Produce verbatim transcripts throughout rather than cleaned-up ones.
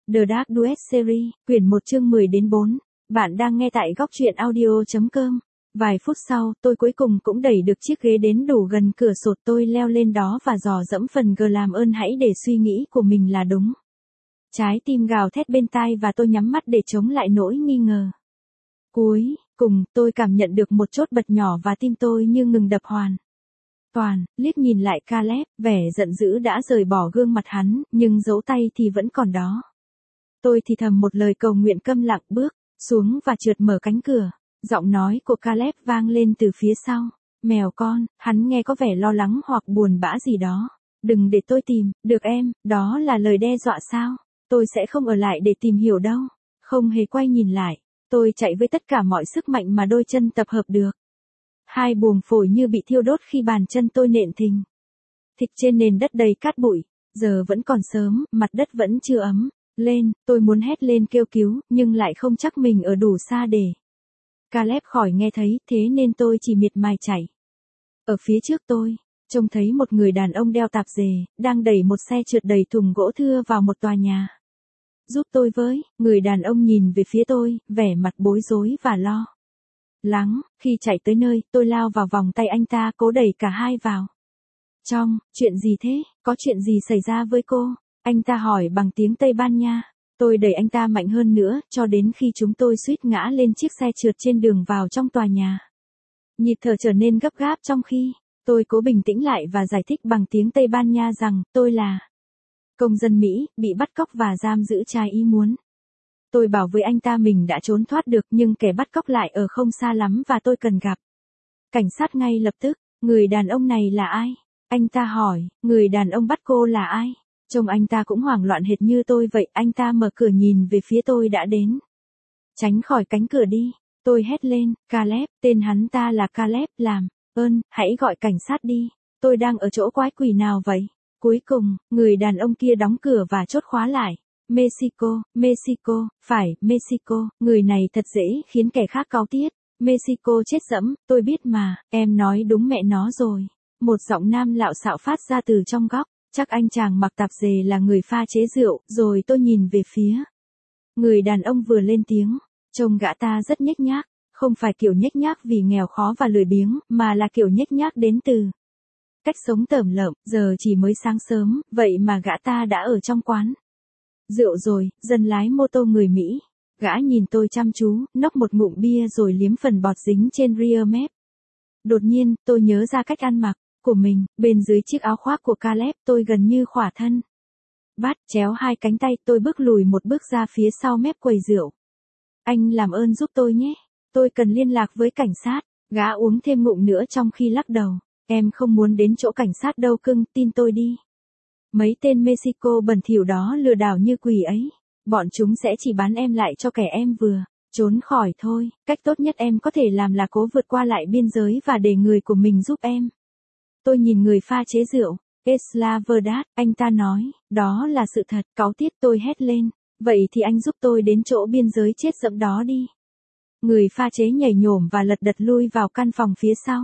The Dark Duet Series, quyển một chương mười đến bốn. Bạn đang nghe tại góc truyện audio chấm com. Vài phút sau, tôi cuối cùng cũng đẩy được chiếc ghế đến đủ gần cửa sổ, tôi leo lên đó và dò dẫm phần G làm ơn hãy để suy nghĩ của mình là đúng. Trái tim gào thét bên tai và tôi nhắm mắt để chống lại nỗi nghi ngờ. Cuối cùng, tôi cảm nhận được một chốt bật nhỏ và tim tôi như ngừng đập hoàn toàn, liếc nhìn lại Caleb, vẻ giận dữ đã rời bỏ gương mặt hắn, nhưng dấu tay thì vẫn còn đó. Tôi thì thầm một lời cầu nguyện câm lặng, bước xuống và trượt mở cánh cửa. Giọng nói của Caleb vang lên từ phía sau. Mèo con, hắn nghe có vẻ lo lắng hoặc buồn bã gì đó. Đừng để tôi tìm, được em, đó là lời đe dọa sao? Tôi sẽ không ở lại để tìm hiểu đâu. Không hề quay nhìn lại. Tôi chạy với tất cả mọi sức mạnh mà đôi chân tập hợp được. Hai buồng phổi như bị thiêu đốt khi bàn chân tôi nện thình thịch trên nền đất đầy cát bụi. Giờ vẫn còn sớm, mặt đất vẫn chưa ấm lên, tôi muốn hét lên kêu cứu, nhưng lại không chắc mình ở đủ xa để Caleb khỏi nghe thấy, thế nên tôi chỉ miệt mài chạy. Ở phía trước tôi, trông thấy một người đàn ông đeo tạp dề, đang đẩy một xe trượt đầy thùng gỗ thưa vào một tòa nhà. Giúp tôi với, người đàn ông nhìn về phía tôi, vẻ mặt bối rối và lo lắng. Khi chạy tới nơi, tôi lao vào vòng tay anh ta, cố đẩy cả hai vào trong. Chuyện gì thế? Có chuyện gì xảy ra với cô? Anh ta hỏi bằng tiếng Tây Ban Nha. Tôi đẩy anh ta mạnh hơn nữa, cho đến khi chúng tôi suýt ngã lên chiếc xe trượt trên đường vào trong tòa nhà. Nhịp thở trở nên gấp gáp trong khi tôi cố bình tĩnh lại và giải thích bằng tiếng Tây Ban Nha rằng tôi là công dân Mỹ, bị bắt cóc và giam giữ trái ý muốn. Tôi bảo với anh ta mình đã trốn thoát được, nhưng kẻ bắt cóc lại ở không xa lắm và tôi cần gặp cảnh sát ngay lập tức. Người đàn ông này là ai? Anh ta hỏi. Người đàn ông bắt cô là ai? Trông anh ta cũng hoảng loạn hệt như tôi vậy. Anh ta mở cửa nhìn về phía tôi đã đến. Tránh khỏi cánh cửa đi. Tôi hét lên. Caleb, tên hắn ta là Caleb, làm ơn, hãy gọi cảnh sát đi. Tôi đang ở chỗ quái quỷ nào vậy? Cuối cùng, người đàn ông kia đóng cửa và chốt khóa lại. Mexico, Mexico, phải, Mexico, người này thật dễ khiến kẻ khác cáu tiết. Mexico chết dẫm, tôi biết mà, em nói đúng mẹ nó rồi. Một giọng nam lạo xạo phát ra từ trong góc. Chắc anh chàng mặc tạp dề là người pha chế rượu, rồi tôi nhìn về phía người đàn ông vừa lên tiếng. Trông gã ta rất nhếch nhác, không phải kiểu nhếch nhác vì nghèo khó và lười biếng, mà là kiểu nhếch nhác đến từ cách sống tởm lợm. Giờ chỉ mới sáng sớm, vậy mà gã ta đã ở trong quán rượu rồi. Dân lái mô tô người Mỹ. Gã nhìn tôi chăm chú, nốc một ngụm bia rồi liếm phần bọt dính trên rear mép. Đột nhiên, tôi nhớ ra cách ăn mặc của mình. Bên dưới chiếc áo khoác của Caleb, tôi gần như khỏa thân bắt chéo hai cánh tay. Tôi bước lùi một bước ra phía sau mép quầy rượu. Anh làm ơn giúp tôi nhé. Tôi cần liên lạc với cảnh sát. Gã uống thêm ngụm nữa trong khi lắc đầu. Em không muốn đến chỗ cảnh sát đâu cưng, tin tôi đi. Mấy tên Mexico bẩn thỉu đó lừa đảo như quỷ ấy. Bọn chúng sẽ chỉ bán em lại cho kẻ em vừa trốn khỏi thôi. Cách tốt nhất em có thể làm là cố vượt qua lại biên giới và để người của mình giúp em. Tôi nhìn người pha chế rượu. Es la verdad, anh ta nói. Đó là sự thật. Cáu tiết tôi hét lên. Vậy thì anh giúp tôi đến chỗ biên giới chết dẫm đó đi. Người pha chế nhảy nhổm và lật đật lui vào căn phòng phía sau.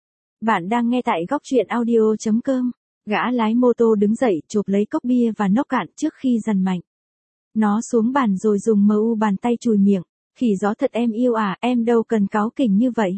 Bạn đang nghe tại góc truyện audio chấm com. Gã lái mô tô đứng dậy, chộp lấy cốc bia và nốc cạn trước khi dằn mạnh nó xuống bàn rồi dùng mu bàn tay chùi miệng. Khỉ gió thật em yêu à, em đâu cần cáu kỉnh như vậy.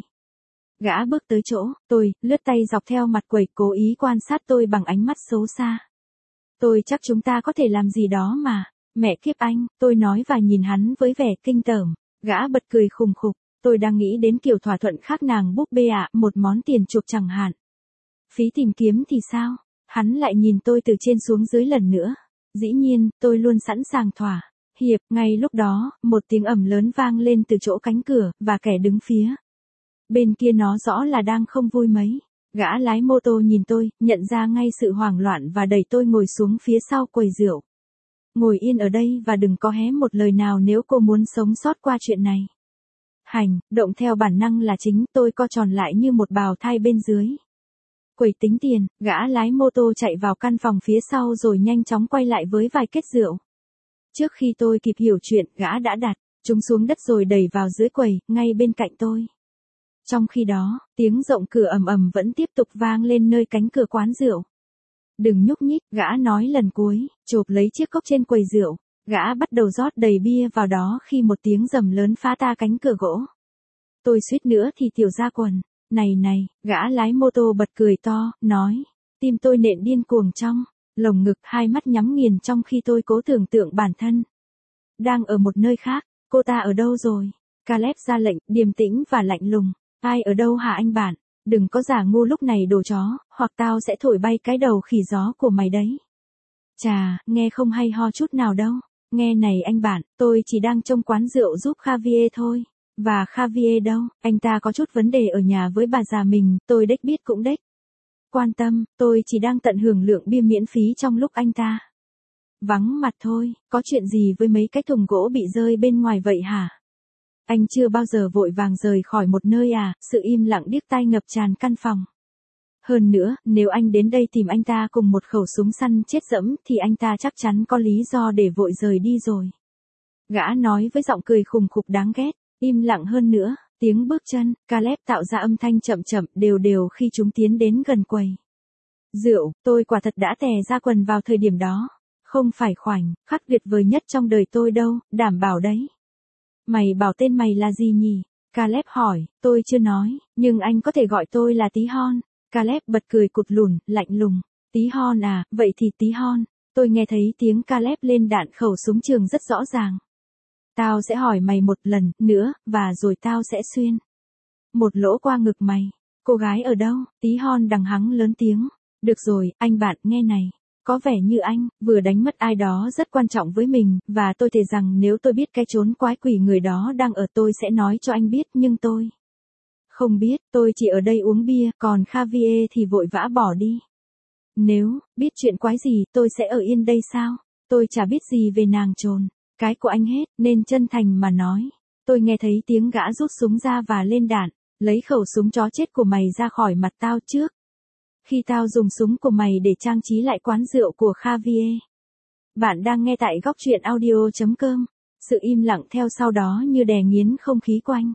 Gã bước tới chỗ tôi, lướt tay dọc theo mặt quầy, cố ý quan sát tôi bằng ánh mắt xấu xa. Tôi chắc chúng ta có thể làm gì đó mà. Mẹ kiếp anh, tôi nói và nhìn hắn với vẻ kinh tởm. Gã bật cười khùng khục. Tôi đang nghĩ đến kiểu thỏa thuận khác nàng búp bê ạ, một món tiền chuộc chẳng hạn. Phí tìm kiếm thì sao? Hắn lại nhìn tôi từ trên xuống dưới lần nữa. Dĩ nhiên, tôi luôn sẵn sàng thỏa hiệp. Ngay lúc đó, một tiếng ầm lớn vang lên từ chỗ cánh cửa, và kẻ đứng phía bên kia nó rõ là đang không vui mấy. Gã lái mô tô nhìn tôi, nhận ra ngay sự hoảng loạn và đẩy tôi ngồi xuống phía sau quầy rượu. Ngồi yên ở đây và đừng có hé một lời nào nếu cô muốn sống sót qua chuyện này. Hành động theo bản năng là chính. Tôi co tròn lại như một bào thai bên dưới quầy tính tiền. Gã lái mô tô chạy vào căn phòng phía sau rồi nhanh chóng quay lại với vài kết rượu. Trước khi tôi kịp hiểu chuyện, gã đã đặt chúng xuống đất rồi đẩy vào dưới quầy, ngay bên cạnh tôi. Trong khi đó, tiếng rộng cửa ầm ầm vẫn tiếp tục vang lên nơi cánh cửa quán rượu. Đừng nhúc nhích, gã nói lần cuối, chộp lấy chiếc cốc trên quầy rượu. Gã bắt đầu rót đầy bia vào đó khi một tiếng rầm lớn phá ta cánh cửa gỗ. Tôi suýt nữa thì tiểu ra quần. Này này, gã lái mô tô bật cười to, nói. Tim tôi nện điên cuồng trong lồng ngực, hai mắt nhắm nghiền trong khi tôi cố tưởng tượng bản thân đang ở một nơi khác. Cô ta ở đâu rồi? Caleb ra lệnh, điềm tĩnh và lạnh lùng. Ai ở đâu hả anh bạn? Đừng có giả ngu lúc này đồ chó, hoặc tao sẽ thổi bay cái đầu khỉ gió của mày đấy. Chà, nghe không hay ho chút nào đâu. Nghe này anh bạn, tôi chỉ đang trông quán rượu giúp Javier thôi. Và Javier đâu? Anh ta có chút vấn đề ở nhà với bà già mình, tôi đếch biết cũng đếch quan tâm, tôi chỉ đang tận hưởng lượng bia miễn phí trong lúc anh ta vắng mặt thôi. Có chuyện gì với mấy cái thùng gỗ bị rơi bên ngoài vậy hả? Anh chưa bao giờ vội vàng rời khỏi một nơi à? Sự im lặng điếc tai ngập tràn căn phòng. Hơn nữa, nếu anh đến đây tìm anh ta cùng một khẩu súng săn chết dẫm thì anh ta chắc chắn có lý do để vội rời đi rồi. Gã nói với giọng cười khùng khục đáng ghét. Im lặng hơn nữa, tiếng bước chân, Caleb tạo ra âm thanh chậm chậm đều đều khi chúng tiến đến gần quầy rượu. Tôi quả thật đã tè ra quần vào thời điểm đó. Không phải khoảnh khắc tuyệt vời nhất trong đời tôi đâu, đảm bảo đấy. Mày bảo tên mày là gì nhỉ? Caleb hỏi. Tôi chưa nói, nhưng anh có thể gọi tôi là Tí Hon. Caleb bật cười cụt lùn, lạnh lùng. Tí Hon à, vậy thì Tí Hon. Tôi nghe thấy tiếng Caleb lên đạn khẩu súng trường rất rõ ràng. Tao sẽ hỏi mày một lần nữa, và rồi tao sẽ xuyên một lỗ qua ngực mày. Cô gái ở đâu? Tí Hon đằng hắng lớn tiếng. Được rồi, anh bạn, nghe này. Có vẻ như anh vừa đánh mất ai đó rất quan trọng với mình, và tôi thề rằng nếu tôi biết cái chốn quái quỷ người đó đang ở tôi sẽ nói cho anh biết, nhưng tôi không biết, tôi chỉ ở đây uống bia, còn Javier thì vội vã bỏ đi. Nếu biết chuyện quái gì, tôi sẽ ở yên đây sao? Tôi chả biết gì về nàng trồn cái của anh hết, nên chân thành mà nói. Tôi nghe thấy tiếng gã rút súng ra và lên đạn. Lấy khẩu súng chó chết của mày ra khỏi mặt tao trước khi tao dùng súng của mày để trang trí lại quán rượu của Javier. Bạn đang nghe tại góc truyện audio chấm com. Sự im lặng theo sau đó như đè nghiến không khí quanh.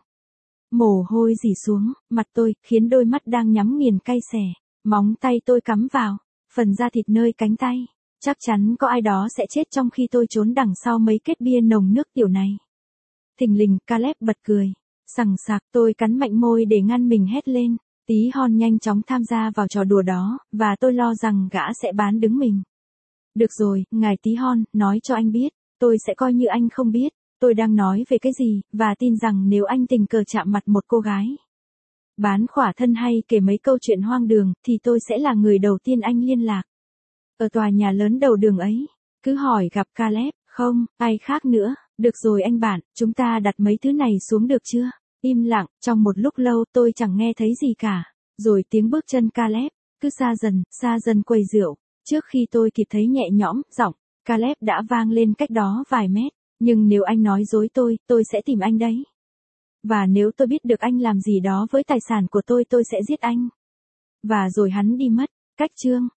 Mồ hôi rỉ xuống mặt tôi, khiến đôi mắt đang nhắm nghiền cay xè. Móng tay tôi cắm vào phần da thịt nơi cánh tay. Chắc chắn có ai đó sẽ chết trong khi tôi trốn đằng sau mấy kết bia nồng nước tiểu này. Thình lình, Caleb bật cười. Sằng sặc, tôi cắn mạnh môi để ngăn mình hét lên. Tí Hon nhanh chóng tham gia vào trò đùa đó, và tôi lo rằng gã sẽ bán đứng mình. Được rồi, ngài Tí Hon, nói cho anh biết. Tôi sẽ coi như anh không biết. Tôi đang nói về cái gì, và tin rằng nếu anh tình cờ chạm mặt một cô gái bán khỏa thân hay kể mấy câu chuyện hoang đường, thì tôi sẽ là người đầu tiên anh liên lạc. Ở tòa nhà lớn đầu đường ấy. Cứ hỏi gặp Caleb, không, ai khác nữa. Được rồi anh bạn, chúng ta đặt mấy thứ này xuống được chưa? Im lặng, trong một lúc lâu tôi chẳng nghe thấy gì cả. Rồi tiếng bước chân Caleb, cứ xa dần, xa dần quầy rượu. Trước khi tôi kịp thấy nhẹ nhõm, giọng Caleb đã vang lên cách đó vài mét. Nhưng nếu anh nói dối tôi, tôi sẽ tìm anh đấy. Và nếu tôi biết được anh làm gì đó với tài sản của tôi, tôi sẽ giết anh. Và rồi hắn đi mất. Cách chương